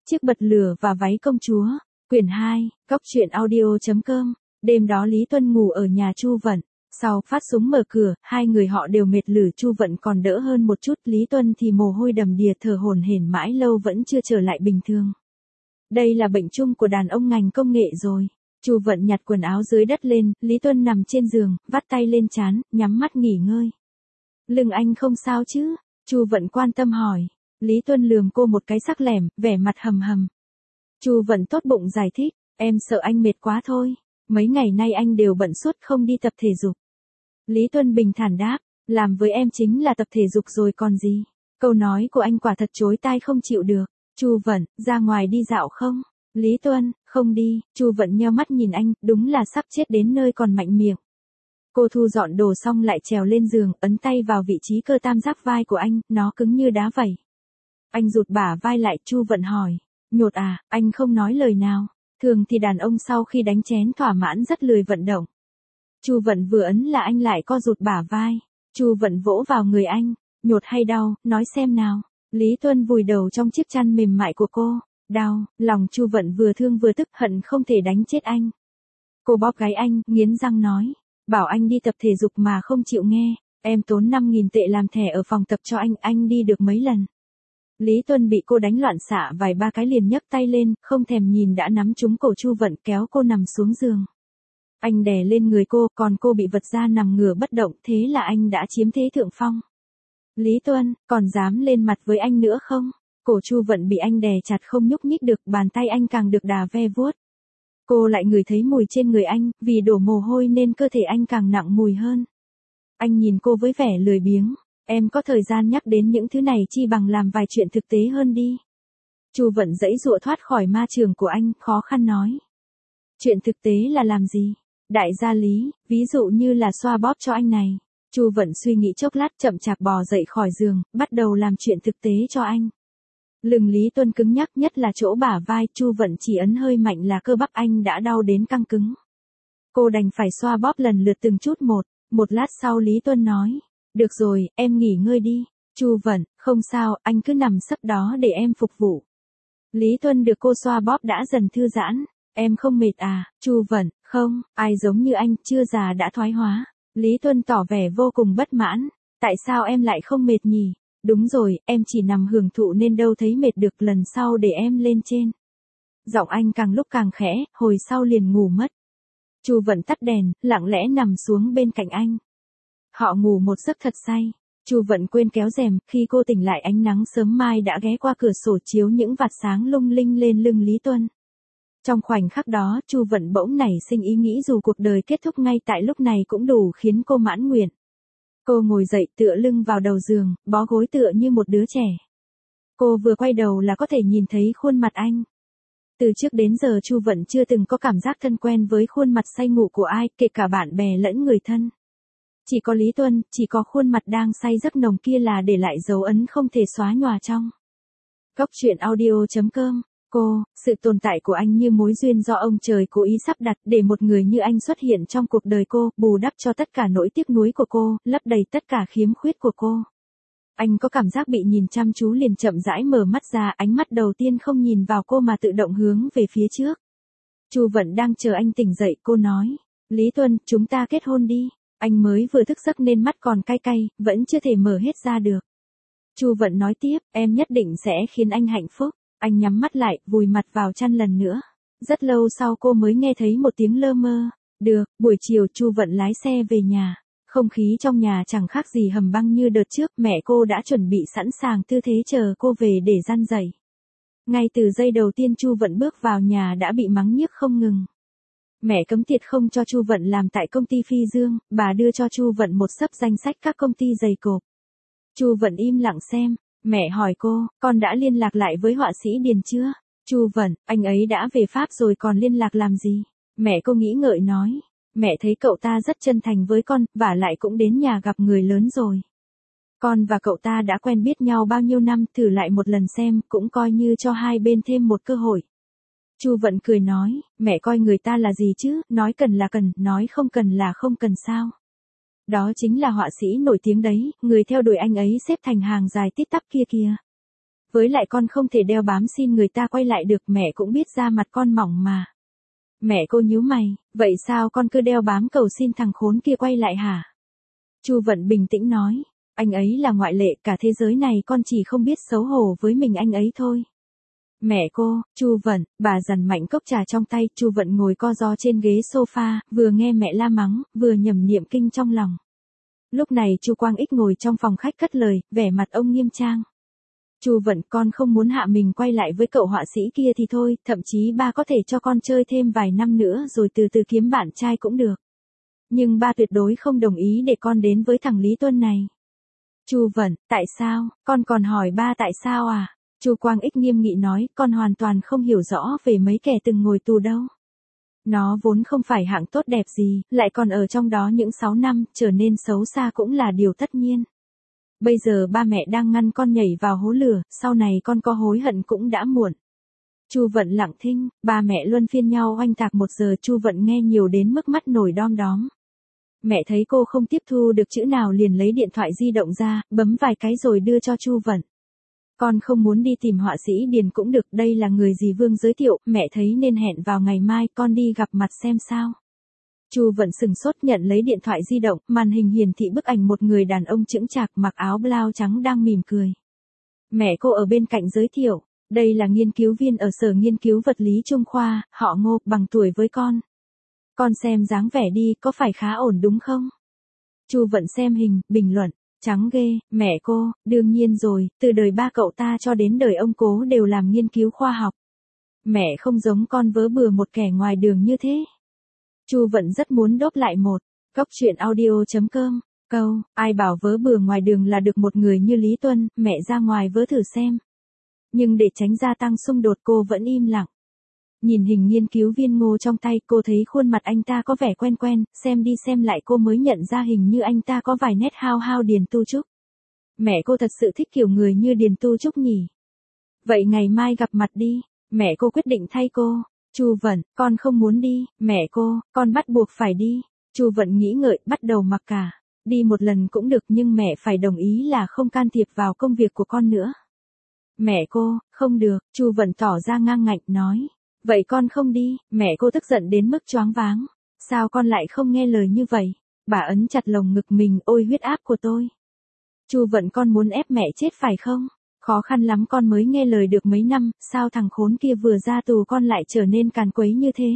Chiếc bật lửa và váy công chúa, quyển 2, Cóc truyện audio.com. Đêm đó Lý Tuân ngủ ở nhà Chu Vận. Sau phát súng mở cửa, hai người họ đều mệt lử. Chu Vận còn đỡ hơn một chút, Lý Tuân thì mồ hôi đầm đìa thở hổn hển mãi lâu vẫn chưa trở lại bình thường. Đây là bệnh chung của đàn ông ngành công nghệ rồi. Chu Vận nhặt quần áo dưới đất lên, Lý Tuân nằm trên giường, vắt tay lên trán, nhắm mắt nghỉ ngơi. Lưng anh không sao chứ? Chu Vận quan tâm hỏi. Lý Tuân lườm cô một cái sắc lẻm, vẻ mặt hầm hầm. Chu Vận tốt bụng giải thích, em sợ anh mệt quá thôi. Mấy ngày nay anh đều bận suốt không đi tập thể dục. Lý Tuân bình thản đáp, làm với em chính là tập thể dục rồi còn gì. Câu nói của anh quả thật chối tai không chịu được. Chu Vận, ra ngoài đi dạo không? Lý Tuân, không đi. Chu Vận nheo mắt nhìn anh, đúng là sắp chết đến nơi còn mạnh miệng. Cô thu dọn đồ xong lại trèo lên giường, ấn tay vào vị trí cơ tam giác vai của anh, nó cứng như đá vẩy. Anh rụt bả vai lại. Chu Vận hỏi, nhột à? Anh không nói lời nào. Thường thì đàn ông sau khi đánh chén thỏa mãn rất lười vận động. Chu Vận vừa ấn là anh lại co rụt bả vai. Chu Vận vỗ vào người anh, nhột hay đau, nói xem nào. Lý Tuân vùi đầu trong chiếc chăn mềm mại của cô. Đau. Lòng Chu Vận vừa thương vừa tức, hận không thể đánh chết anh. Cô bóp gáy anh, nghiến răng nói, bảo anh đi tập thể dục mà không chịu nghe. Em tốn 5.000 tệ làm thẻ ở phòng tập cho anh đi được mấy lần. Lý Tuân bị cô đánh loạn xạ vài ba cái liền nhấc tay lên, không thèm nhìn đã nắm trúng cổ Chu Vận kéo cô nằm xuống giường. Anh đè lên người cô, còn cô bị vật ra nằm ngửa bất động, thế là anh đã chiếm thế thượng phong. Lý Tuân, còn dám lên mặt với anh nữa không? Cổ Chu Vận bị anh đè chặt không nhúc nhích được, bàn tay anh càng được đà ve vuốt. Cô lại ngửi thấy mùi trên người anh, vì đổ mồ hôi nên cơ thể anh càng nặng mùi hơn. Anh nhìn cô với vẻ lười biếng. Em có thời gian nhắc đến những thứ này chi bằng làm vài chuyện thực tế hơn đi. Chu Vận giãy giụa thoát khỏi ma trường của anh, khó khăn nói. Chuyện thực tế là làm gì? Đại gia Lý, ví dụ như là xoa bóp cho anh này. Chu Vận suy nghĩ chốc lát chậm chạp bò dậy khỏi giường, bắt đầu làm chuyện thực tế cho anh. Lưng Lý Tuân cứng nhắc, nhất là chỗ bả vai. Chu Vận chỉ ấn hơi mạnh là cơ bắp anh đã đau đến căng cứng. Cô đành phải xoa bóp lần lượt từng chút một. Một lát sau Lý Tuân nói, được rồi, em nghỉ ngơi đi. Chu Vận, không sao, anh cứ nằm sấp đó để em phục vụ. Lý Tuân được cô xoa bóp đã dần thư giãn. Em không mệt à? Chu Vận, không, ai giống như anh, chưa già đã thoái hóa. Lý Tuân tỏ vẻ vô cùng bất mãn. Tại sao em lại không mệt nhỉ? Đúng rồi, em chỉ nằm hưởng thụ nên đâu thấy mệt được, lần sau để em lên trên. Giọng anh càng lúc càng khẽ, hồi sau liền ngủ mất. Chu Vận tắt đèn, lặng lẽ nằm xuống bên cạnh anh. Họ ngủ một giấc thật say. Chu Vận quên kéo rèm, khi cô tỉnh lại ánh nắng sớm mai đã ghé qua cửa sổ chiếu những vạt sáng lung linh lên lưng Lý Tuân. Trong khoảnh khắc đó, Chu Vận bỗng nảy sinh ý nghĩ dù cuộc đời kết thúc ngay tại lúc này cũng đủ khiến cô mãn nguyện. Cô ngồi dậy tựa lưng vào đầu giường, bó gối tựa như một đứa trẻ. Cô vừa quay đầu là có thể nhìn thấy khuôn mặt anh. Từ trước đến giờ Chu Vận chưa từng có cảm giác thân quen với khuôn mặt say ngủ của ai, kể cả bạn bè lẫn người thân. Chỉ có Lý Tuân, chỉ có khuôn mặt đang say giấc nồng kia là để lại dấu ấn không thể xóa nhòa trong. Cóc truyện audio.com. Cô, sự tồn tại của anh như mối duyên do ông trời cố ý sắp đặt để một người như anh xuất hiện trong cuộc đời cô, bù đắp cho tất cả nỗi tiếc nuối của cô, lấp đầy tất cả khiếm khuyết của cô. Anh có cảm giác bị nhìn chăm chú liền chậm rãi mở mắt ra, ánh mắt đầu tiên không nhìn vào cô mà tự động hướng về phía trước. Chu Vận đang chờ anh tỉnh dậy, cô nói, Lý Tuân, chúng ta kết hôn đi. Anh mới vừa thức giấc nên mắt còn cay cay, vẫn chưa thể mở hết ra được. Chu Vận nói tiếp, em nhất định sẽ khiến anh hạnh phúc. Anh nhắm mắt lại, vùi mặt vào chăn lần nữa. Rất lâu sau cô mới nghe thấy một tiếng lơ mơ. Được, buổi chiều Chu Vận lái xe về nhà. Không khí trong nhà chẳng khác gì hầm băng như đợt trước, mẹ cô đã chuẩn bị sẵn sàng tư thế chờ cô về để răn rẩy. Ngay từ giây đầu tiên Chu Vận bước vào nhà đã bị mắng nhiếc không ngừng. Mẹ cấm tiệt không cho Chu Vận làm tại công ty Phi Dương, bà đưa cho Chu Vận một xấp danh sách các công ty giày cộp. Chu Vận im lặng xem, mẹ hỏi cô, con đã liên lạc lại với họa sĩ Điền chưa? Chu Vận, anh ấy đã về Pháp rồi còn liên lạc làm gì? Mẹ cô nghĩ ngợi nói, mẹ thấy cậu ta rất chân thành với con, vả lại cũng đến nhà gặp người lớn rồi. Con và cậu ta đã quen biết nhau bao nhiêu năm, thử lại một lần xem, cũng coi như cho hai bên thêm một cơ hội. Chu Vận cười nói, mẹ coi người ta là gì chứ, nói cần là cần, nói không cần là không cần sao. Đó chính là họa sĩ nổi tiếng đấy, người theo đuổi anh ấy xếp thành hàng dài tít tắp kia kìa. Với lại con không thể đeo bám xin người ta quay lại được, mẹ cũng biết da mặt con mỏng mà. Mẹ cô nhíu mày, vậy sao con cứ đeo bám cầu xin thằng khốn kia quay lại hả? Chu Vận bình tĩnh nói, anh ấy là ngoại lệ, cả thế giới này con chỉ không biết xấu hổ với mình anh ấy thôi. Mẹ cô, Chu Vận, bà dằn mạnh cốc trà trong tay, Chu Vận ngồi co ro trên ghế sofa, vừa nghe mẹ la mắng, vừa nhẩm niệm kinh trong lòng. Lúc này Chu Quang Ích ngồi trong phòng khách cất lời, vẻ mặt ông nghiêm trang. Chu Vận, con không muốn hạ mình quay lại với cậu họa sĩ kia thì thôi, thậm chí ba có thể cho con chơi thêm vài năm nữa rồi từ từ kiếm bạn trai cũng được. Nhưng ba tuyệt đối không đồng ý để con đến với thằng Lý Tuân này. Chu Vận, tại sao, con còn hỏi ba tại sao à? Chu Quang Ích nghiêm nghị nói, con hoàn toàn không hiểu rõ về mấy kẻ từng ngồi tù đâu. Nó vốn không phải hạng tốt đẹp gì, lại còn ở trong đó những 6 năm, trở nên xấu xa cũng là điều tất nhiên. Bây giờ ba mẹ đang ngăn con nhảy vào hố lửa, sau này con có hối hận cũng đã muộn. Chu Vận lặng thinh, ba mẹ luân phiên nhau oanh tạc 1 giờ, Chu Vận nghe nhiều đến mức mắt nổi đom đóm. Mẹ thấy cô không tiếp thu được chữ nào liền lấy điện thoại di động ra, bấm vài cái rồi đưa cho Chu Vận. Con không muốn đi tìm họa sĩ Điền cũng được, đây là người dì Vương giới thiệu, mẹ thấy nên hẹn vào ngày mai con đi gặp mặt xem sao. Chu Vận sừng sốt nhận lấy điện thoại di động, màn hình hiển thị bức ảnh một người đàn ông chững chạc mặc áo blau trắng đang mỉm cười. Mẹ cô ở bên cạnh giới thiệu, đây là nghiên cứu viên ở Sở Nghiên cứu Vật lý Trung khoa, họ Ngô, bằng tuổi với con. Con xem dáng vẻ đi, có phải khá ổn đúng không? Chu Vận xem hình, bình luận, trắng ghê, mẹ cô, đương nhiên rồi, từ đời ba cậu ta cho đến đời ông Cố đều làm nghiên cứu khoa học. Mẹ không giống con vớ bừa một kẻ ngoài đường như thế. Chu Vận rất muốn đốp lại một góc truyện audio.com câu, ai bảo vớ bừa ngoài đường là được một người như Lý Tuân, mẹ ra ngoài vớ thử xem. Nhưng để tránh gia tăng xung đột cô vẫn im lặng. Nhìn hình nghiên cứu viên Ngô trong tay, cô thấy khuôn mặt anh ta có vẻ quen quen, xem đi xem lại cô mới nhận ra hình như anh ta có vài nét hao hao Điền Tu Trúc. Mẹ cô thật sự thích kiểu người như Điền Tu Trúc nhỉ? Vậy ngày mai gặp mặt đi, mẹ cô quyết định thay cô. Chu Vận, con không muốn đi, mẹ cô, con bắt buộc phải đi. Chu Vận nghĩ ngợi, bắt đầu mặc cả. Đi một lần cũng được nhưng mẹ phải đồng ý là không can thiệp vào công việc của con nữa. Mẹ cô, không được, Chu Vận tỏ ra ngang ngạnh nói. Vậy con không đi, mẹ cô tức giận đến mức choáng váng. Sao con lại không nghe lời như vậy? Bà ấn chặt lồng ngực mình, ôi huyết áp của tôi. Chu Vận, con muốn ép mẹ chết phải không? Khó khăn lắm con mới nghe lời được mấy năm, sao thằng khốn kia vừa ra tù con lại trở nên càn quấy như thế?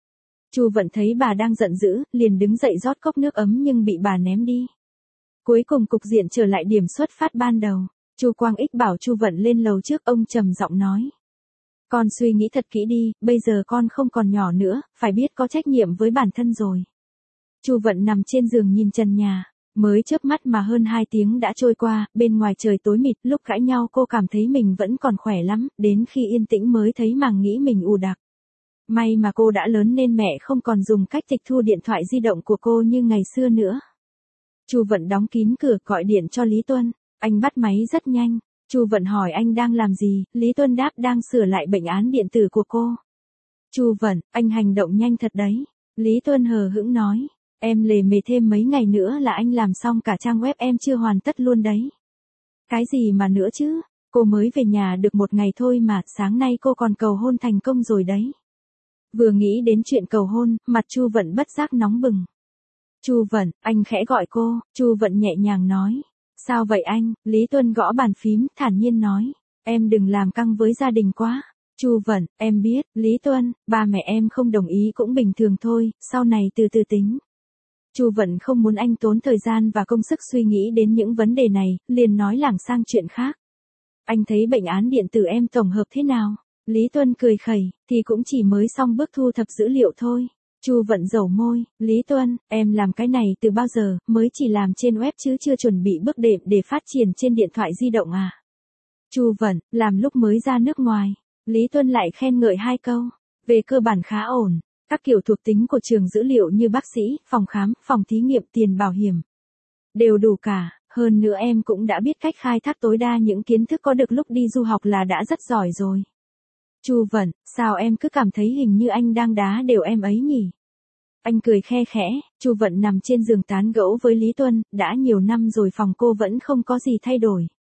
Chu Vận thấy bà đang giận dữ, liền đứng dậy rót cốc nước ấm nhưng bị bà ném đi. Cuối cùng cục diện trở lại điểm xuất phát ban đầu. Chu Quang Ích bảo Chu Vận lên lầu trước, ông trầm giọng nói. Con suy nghĩ thật kỹ đi, bây giờ con không còn nhỏ nữa, phải biết có trách nhiệm với bản thân rồi. Chu Vận nằm trên giường nhìn trần nhà, mới chớp mắt mà hơn 2 tiếng đã trôi qua, bên ngoài trời tối mịt, lúc cãi nhau cô cảm thấy mình vẫn còn khỏe lắm, đến khi yên tĩnh mới thấy màng nghĩ mình ù đặc. May mà cô đã lớn nên mẹ không còn dùng cách tịch thu điện thoại di động của cô như ngày xưa nữa. Chu Vận đóng kín cửa gọi điện cho Lý Tuân, anh bắt máy rất nhanh. Chu Vận hỏi anh đang làm gì, Lý Tuân đáp đang sửa lại bệnh án điện tử của cô. Chu Vận, anh hành động nhanh thật đấy. Lý Tuân hờ hững nói, em lề mề thêm mấy ngày nữa là anh làm xong cả trang web em chưa hoàn tất luôn đấy. Cái gì mà nữa chứ, cô mới về nhà được 1 ngày thôi mà, sáng nay cô còn cầu hôn thành công rồi đấy. Vừa nghĩ đến chuyện cầu hôn, mặt Chu Vận bất giác nóng bừng. Chu Vận, anh khẽ gọi cô, Chu Vận nhẹ nhàng nói. Sao vậy anh? Lý Tuân gõ bàn phím, thản nhiên nói. Em đừng làm căng với gia đình quá. Chu Vận, em biết, Lý Tuân, ba mẹ em không đồng ý cũng bình thường thôi, sau này từ từ tính. Chu Vận không muốn anh tốn thời gian và công sức suy nghĩ đến những vấn đề này, liền nói lảng sang chuyện khác. Anh thấy bệnh án điện tử em tổng hợp thế nào? Lý Tuân cười khẩy, thì cũng chỉ mới xong bước thu thập dữ liệu thôi. Chu Vận dầu môi, Lý Tuân, em làm cái này từ bao giờ, mới chỉ làm trên web chứ chưa chuẩn bị bước đệm để phát triển trên điện thoại di động à? Chu Vận, làm lúc mới ra nước ngoài. Lý Tuân lại khen ngợi 2 câu. Về cơ bản khá ổn, các kiểu thuộc tính của trường dữ liệu như bác sĩ, phòng khám, phòng thí nghiệm, tiền bảo hiểm. Đều đủ cả, hơn nữa em cũng đã biết cách khai thác tối đa những kiến thức có được lúc đi du học là đã rất giỏi rồi. Chu Vận, sao em cứ cảm thấy hình như anh đang đá đều em ấy nhỉ? Anh cười khe khẽ, Chu Vận nằm trên giường tán gẫu với Lý Tuân, đã nhiều năm rồi phòng cô vẫn không có gì thay đổi.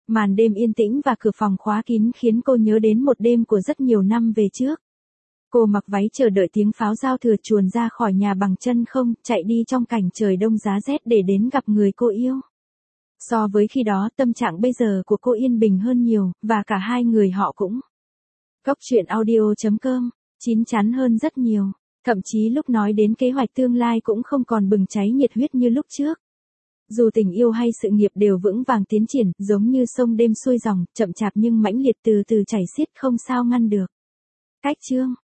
Màn đêm yên tĩnh và cửa phòng khóa kín khiến cô nhớ đến một đêm của rất nhiều năm về trước. Cô mặc váy chờ đợi tiếng pháo giao thừa chuồn ra khỏi nhà bằng chân không, chạy đi trong cảnh trời đông giá rét để đến gặp người cô yêu. So với khi đó, tâm trạng bây giờ của cô yên bình hơn nhiều, và cả hai người họ cũng. Cốc truyện audio.com, chín chắn hơn rất nhiều. Thậm chí lúc nói đến kế hoạch tương lai cũng không còn bừng cháy nhiệt huyết như lúc trước. Dù tình yêu hay sự nghiệp đều vững vàng tiến triển, giống như sông đêm xuôi dòng, chậm chạp nhưng mãnh liệt từ từ chảy xiết không sao ngăn được. Cách chương